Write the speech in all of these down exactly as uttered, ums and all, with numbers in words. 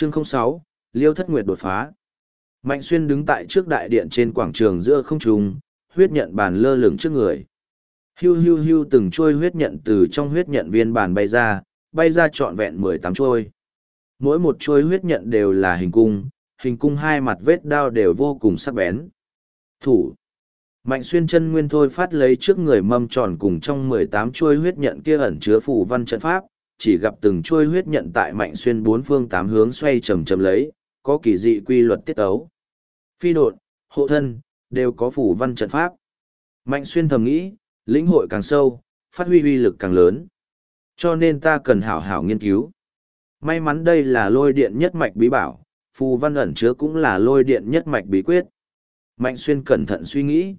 Chương không sáu, Liêu Thất Nguyệt đột phá. Mạnh Xuyên đứng tại trước đại điện trên quảng trường giữa không trung, huyết nhận bàn lơ lửng trước người. Hiu hiu hiu từng trôi huyết nhận từ trong huyết nhận viên bàn bay ra, bay ra trọn vẹn mười tám trôi. Mỗi một trôi huyết nhận đều là hình cung, hình cung hai mặt vết đao đều vô cùng sắc bén. Thủ. Mạnh Xuyên chân nguyên thôi phát lấy trước người mâm tròn cùng trong mười tám chuôi huyết nhận kia ẩn chứa phù văn trận pháp, chỉ gặp từng chuôi huyết nhận tại Mạnh Xuyên bốn phương tám hướng xoay chầm chầm lấy, có kỳ dị quy luật tiết ấu. Phi độn, hộ thân, đều có phù văn trận pháp. Mạnh Xuyên thầm nghĩ, lĩnh hội càng sâu, phát huy uy lực càng lớn. Cho nên ta cần hảo hảo nghiên cứu. May mắn đây là lôi điện nhất mạch bí bảo, phù văn ẩn chứa cũng là lôi điện nhất mạch bí quyết. Mạnh Xuyên cẩn thận suy nghĩ.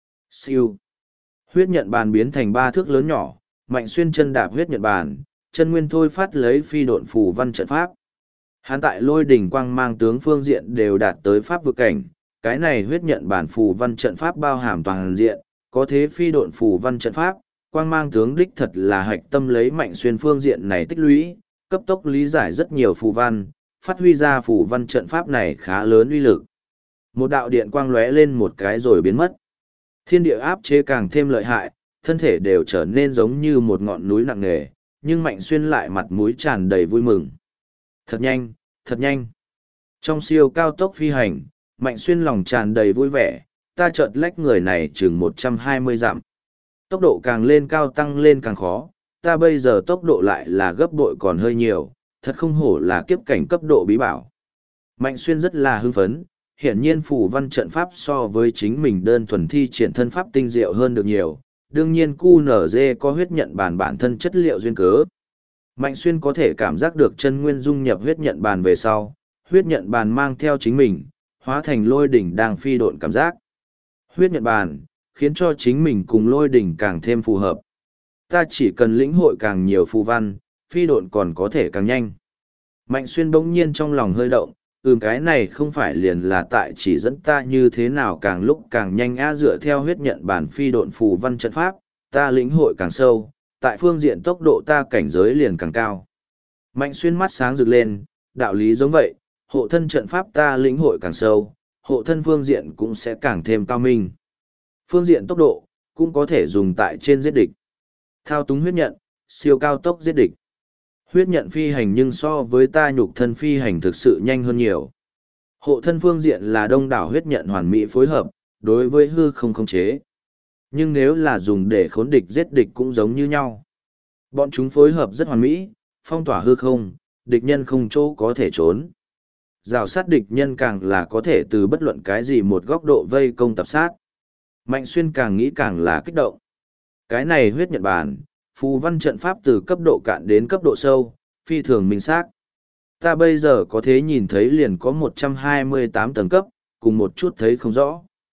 Siêu. Huyết nhận bàn biến thành ba thước lớn nhỏ, Mạnh Xuyên chân đạp huyết nhận bàn, chân nguyên thôi phát lấy phi độn phù văn trận pháp. Hắn tại lôi đỉnh quang mang tướng phương diện đều đạt tới pháp vực cảnh, cái này huyết nhận bản phù văn trận pháp bao hàm toàn diện, có thế phi độn phù văn trận pháp, quang mang tướng đích thật là hạch tâm lấy Mạnh Xuyên phương diện này tích lũy, cấp tốc lý giải rất nhiều phù văn, phát huy ra phù văn trận pháp này khá lớn uy lực. Một đạo điện quang lóe lên một cái rồi biến mất. Thiên địa áp chế càng thêm lợi hại, thân thể đều trở nên giống như một ngọn núi nặng nề, nhưng Mạnh Xuyên lại mặt mũi tràn đầy vui mừng. Thật nhanh, thật nhanh. Trong siêu cao tốc phi hành, Mạnh Xuyên lòng tràn đầy vui vẻ, ta chợt lách người này chừng một trăm hai mươi dặm. Tốc độ càng lên cao tăng lên càng khó, ta bây giờ tốc độ lại là gấp bội còn hơi nhiều, thật không hổ là kiếp cảnh cấp độ bí bảo. Mạnh Xuyên rất là hưng phấn, hiển nhiên phù văn trận pháp so với chính mình đơn thuần thi triển thân pháp tinh diệu hơn được nhiều, đương nhiên cu nở dê có huyết nhận bàn bản thân chất liệu duyên cớ. Mạnh Xuyên có thể cảm giác được chân nguyên dung nhập huyết nhận bàn về sau, huyết nhận bàn mang theo chính mình, hóa thành lôi đỉnh đang phi độn cảm giác. Huyết nhận bàn, khiến cho chính mình cùng lôi đỉnh càng thêm phù hợp. Ta chỉ cần lĩnh hội càng nhiều phù văn, phi độn còn có thể càng nhanh. Mạnh Xuyên bỗng nhiên trong lòng hơi động, ừm cái này không phải liền là tại chỉ dẫn ta như thế nào càng lúc càng nhanh á dựa theo huyết nhận bản phi độn phù văn trận pháp, ta lĩnh hội càng sâu, tại phương diện tốc độ ta cảnh giới liền càng cao. Mạnh Xuyên mắt sáng rực lên, đạo lý giống vậy, hộ thân trận pháp ta lĩnh hội càng sâu, hộ thân phương diện cũng sẽ càng thêm cao minh. Phương diện tốc độ, cũng có thể dùng tại trên giết địch. Thao túng huyết nhận, siêu cao tốc giết địch. Huyết nhận phi hành nhưng so với ta nhục thân phi hành thực sự nhanh hơn nhiều. Hộ thân phương diện là đông đảo huyết nhận hoàn mỹ phối hợp, đối với hư không khống chế. Nhưng nếu là dùng để khốn địch giết địch cũng giống như nhau. Bọn chúng phối hợp rất hoàn mỹ, phong tỏa hư không, địch nhân không chỗ có thể trốn. Rào sát địch nhân càng là có thể từ bất luận cái gì một góc độ vây công tập sát. Mạnh Xuyên càng nghĩ càng là kích động. Cái này huyết nhận bản, phù văn trận pháp từ cấp độ cạn đến cấp độ sâu, phi thường minh xác. Ta bây giờ có thể nhìn thấy liền có một trăm hai mươi tám tầng cấp, cùng một chút thấy không rõ.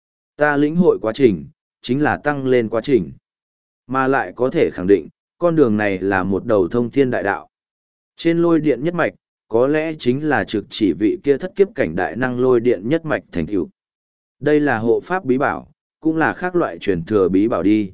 Ta lĩnh hội quá trình, chính là tăng lên quá trình. Mà lại có thể khẳng định, con đường này là một đầu thông thiên đại đạo. Trên lôi điện nhất mạch, có lẽ chính là trực chỉ vị kia thất kiếp cảnh đại năng lôi điện nhất mạch thành tựu. Đây là hộ pháp bí bảo, cũng là khác loại truyền thừa bí bảo đi.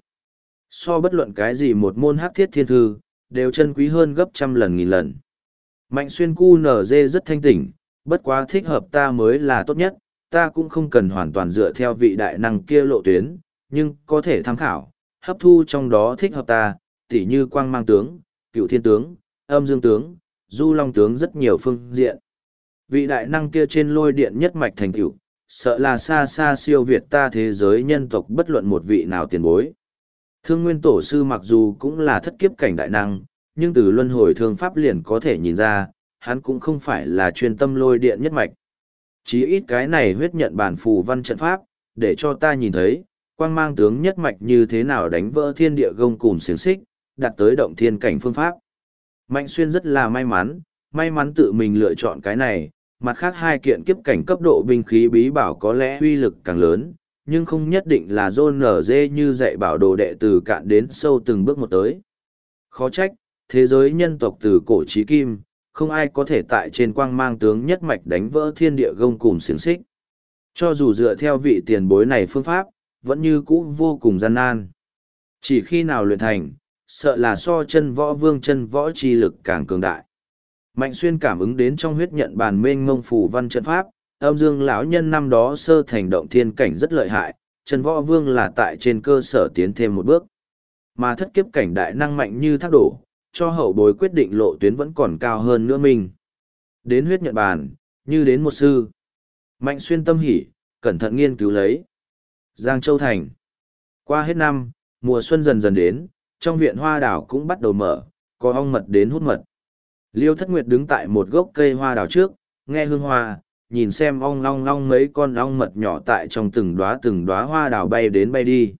So bất luận cái gì một môn hắc thiết thiên thư, đều chân quý hơn gấp trăm lần nghìn lần. Mạnh Xuyên cu nở dê rất thanh tỉnh, bất quá thích hợp ta mới là tốt nhất, ta cũng không cần hoàn toàn dựa theo vị đại năng kia lộ tuyến, nhưng có thể tham khảo, hấp thu trong đó thích hợp ta, tỉ như quang mang tướng, cựu thiên tướng, âm dương tướng, du long tướng rất nhiều phương diện. Vị đại năng kia trên lôi điện nhất mạch thành tựu, sợ là xa xa siêu việt ta thế giới nhân tộc bất luận một vị nào tiền bối. Thương Nguyên Tổ Sư mặc dù cũng là thất kiếp cảnh đại năng, nhưng từ luân hồi thương pháp liền có thể nhìn ra, hắn cũng không phải là chuyên tâm lôi điện nhất mạch. Chí ít cái này huyết nhận bản phù văn trận pháp, để cho ta nhìn thấy, quang mang tướng nhất mạch như thế nào đánh vỡ thiên địa gông cùm xiềng xích, đạt tới động thiên cảnh phương pháp. Mạnh Xuyên rất là may mắn, may mắn tự mình lựa chọn cái này, mặt khác hai kiện kiếp cảnh cấp độ binh khí bí bảo có lẽ uy lực càng lớn, nhưng không nhất định là dôn nở dê như dạy bảo đồ đệ từ cạn đến sâu từng bước một tới. Khó trách, thế giới nhân tộc từ cổ chí kim, không ai có thể tại trên quang mang tướng nhất mạch đánh vỡ thiên địa gông cùm xiềng xích. Cho dù dựa theo vị tiền bối này phương pháp, vẫn như cũ vô cùng gian nan. Chỉ khi nào luyện thành, sợ là so chân võ vương chân võ chi lực càng cường đại. Mạnh Xuyên cảm ứng đến trong huyết nhận bàn mênh mông phù văn trận pháp, âm dương lão nhân năm đó sơ thành động thiên cảnh rất lợi hại, Trần Võ Vương là tại trên cơ sở tiến thêm một bước. Mà thất kiếp cảnh đại năng mạnh như thác đổ, cho hậu bối quyết định lộ tuyến vẫn còn cao hơn nữa mình. Đến huyết nhận bàn, như đến một sư. Mạnh Xuyên tâm hỉ, cẩn thận nghiên cứu lấy. Giang Châu Thành. Qua hết năm, mùa xuân dần dần đến, trong viện hoa đào cũng bắt đầu mở, có ong mật đến hút mật. Liêu Thất Nguyệt đứng tại một gốc cây hoa đào trước, nghe hương hoa, nhìn xem ong long long mấy con ong mật nhỏ tại trong từng đóa từng đóa hoa đào bay đến bay đi.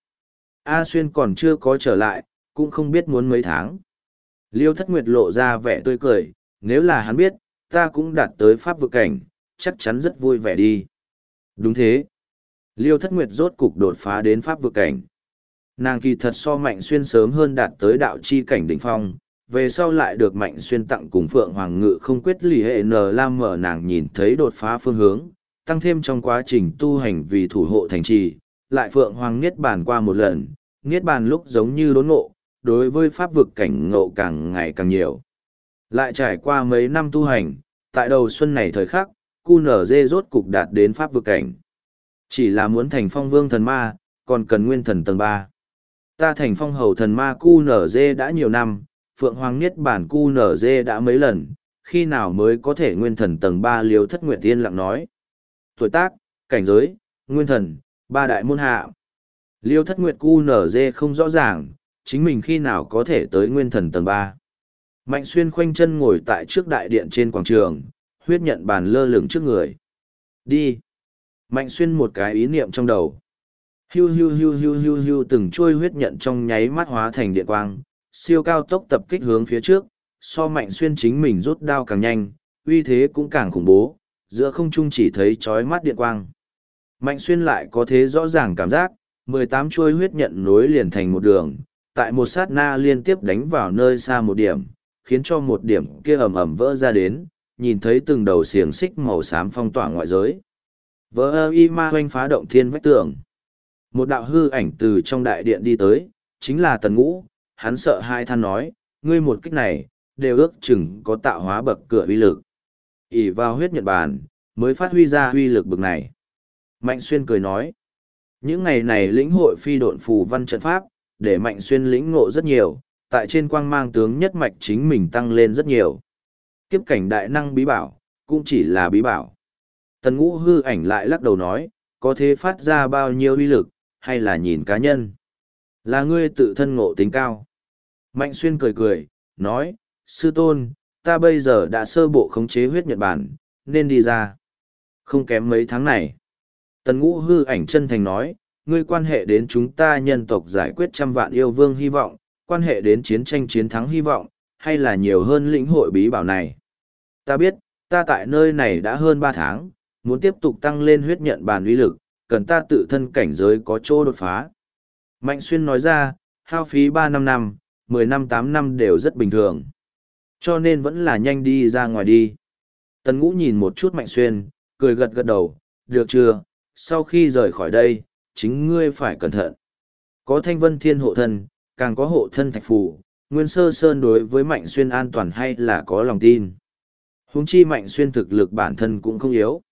A Xuyên còn chưa có trở lại, cũng không biết muốn mấy tháng. Liêu Thất Nguyệt lộ ra vẻ tươi cười, nếu là hắn biết, ta cũng đạt tới pháp vực cảnh, chắc chắn rất vui vẻ đi. Đúng thế. Liêu Thất Nguyệt rốt cục đột phá đến pháp vực cảnh. Nàng kỳ thật so Mạnh Xuyên sớm hơn đạt tới đạo chi cảnh đỉnh phong, về sau lại được Mạnh Xuyên tặng cùng Phượng Hoàng Ngự không quyết lì hệ N Lam mở nàng nhìn thấy đột phá phương hướng, tăng thêm trong quá trình tu hành vì thủ hộ thành trì, lại Phượng Hoàng Niết Bàn qua một lần, Niết Bàn lúc giống như đốn ngộ, đối với pháp vực cảnh ngộ càng ngày càng nhiều. Lại trải qua mấy năm tu hành, tại đầu xuân này thời khắc, Q N D rốt cục đạt đến pháp vực cảnh. Chỉ là muốn thành phong vương thần ma, còn cần nguyên thần tầng ba. Ta thành phong hầu thần ma Q N D đã nhiều năm, Phượng Hoàng Niết Bản Q N D đã mấy lần, khi nào mới có thể nguyên thần tầng ba? Liêu Thất Nguyệt Tiên lặng nói. Tuổi tác, cảnh giới, nguyên thần, ba đại môn hạ. Liêu Thất Nguyệt Q N D không rõ ràng, chính mình khi nào có thể tới nguyên thần tầng ba. Mạnh Xuyên khoanh chân ngồi tại trước đại điện trên quảng trường, huyết nhận bàn lơ lửng trước người. Đi. Mạnh Xuyên một cái ý niệm trong đầu. Hiu hiu hiu hiu hiu hiu từng trôi huyết nhận trong nháy mắt hóa thành điện quang, siêu cao tốc tập kích hướng phía trước, so Mạnh Xuyên chính mình rút đao càng nhanh, uy thế cũng càng khủng bố, giữa không trung chỉ thấy chói mắt điện quang. Mạnh Xuyên lại có thế rõ ràng cảm giác, mười tám trôi huyết nhận nối liền thành một đường, tại một sát na liên tiếp đánh vào nơi xa một điểm, khiến cho một điểm kia ầm ầm vỡ ra đến, nhìn thấy từng đầu xiềng xích màu xám phong tỏa ngoại giới. Vỡ ơ y ma hoanh phá động thiên vách tường. Một đạo hư ảnh từ trong đại điện đi tới, chính là Tần Ngũ, hắn sợ hai than nói, ngươi một kích này, đều ước chừng có tạo hóa bậc cửa uy lực. ỷ vào huyết nhật bàn, mới phát huy ra uy lực bậc này. Mạnh Xuyên cười nói, những ngày này lĩnh hội phi độn phù văn trận pháp, để Mạnh Xuyên lĩnh ngộ rất nhiều, tại trên quang mang tướng nhất mạch chính mình tăng lên rất nhiều. Kiếp cảnh đại năng bí bảo, cũng chỉ là bí bảo. Tần Ngũ hư ảnh lại lắc đầu nói, có thế phát ra bao nhiêu uy lực, hay là nhìn cá nhân. Là ngươi tự thân ngộ tính cao. Mạnh Xuyên cười cười, nói, sư tôn, ta bây giờ đã sơ bộ khống chế huyết nhật bản, nên đi ra. Không kém mấy tháng này. Tần Ngũ hư ảnh chân thành nói, ngươi quan hệ đến chúng ta nhân tộc giải quyết trăm vạn yêu vương hy vọng, quan hệ đến chiến tranh chiến thắng hy vọng, hay là nhiều hơn lĩnh hội bí bảo này. Ta biết, ta tại nơi này đã hơn ba tháng, muốn tiếp tục tăng lên huyết nhận bản uy lực, cần ta tự thân cảnh giới có chỗ đột phá. Mạnh Xuyên nói ra, hao phí ba năm năm, mười năm tám năm đều rất bình thường. Cho nên vẫn là nhanh đi ra ngoài đi. Tần Ngũ nhìn một chút Mạnh Xuyên, cười gật gật đầu, được chưa, sau khi rời khỏi đây, chính ngươi phải cẩn thận. Có Thanh Vân Thiên hộ thân, càng có hộ thân thạch phù, Nguyên Sơ Sơn đối với Mạnh Xuyên an toàn hay là có lòng tin. Huống chi Mạnh Xuyên thực lực bản thân cũng không yếu.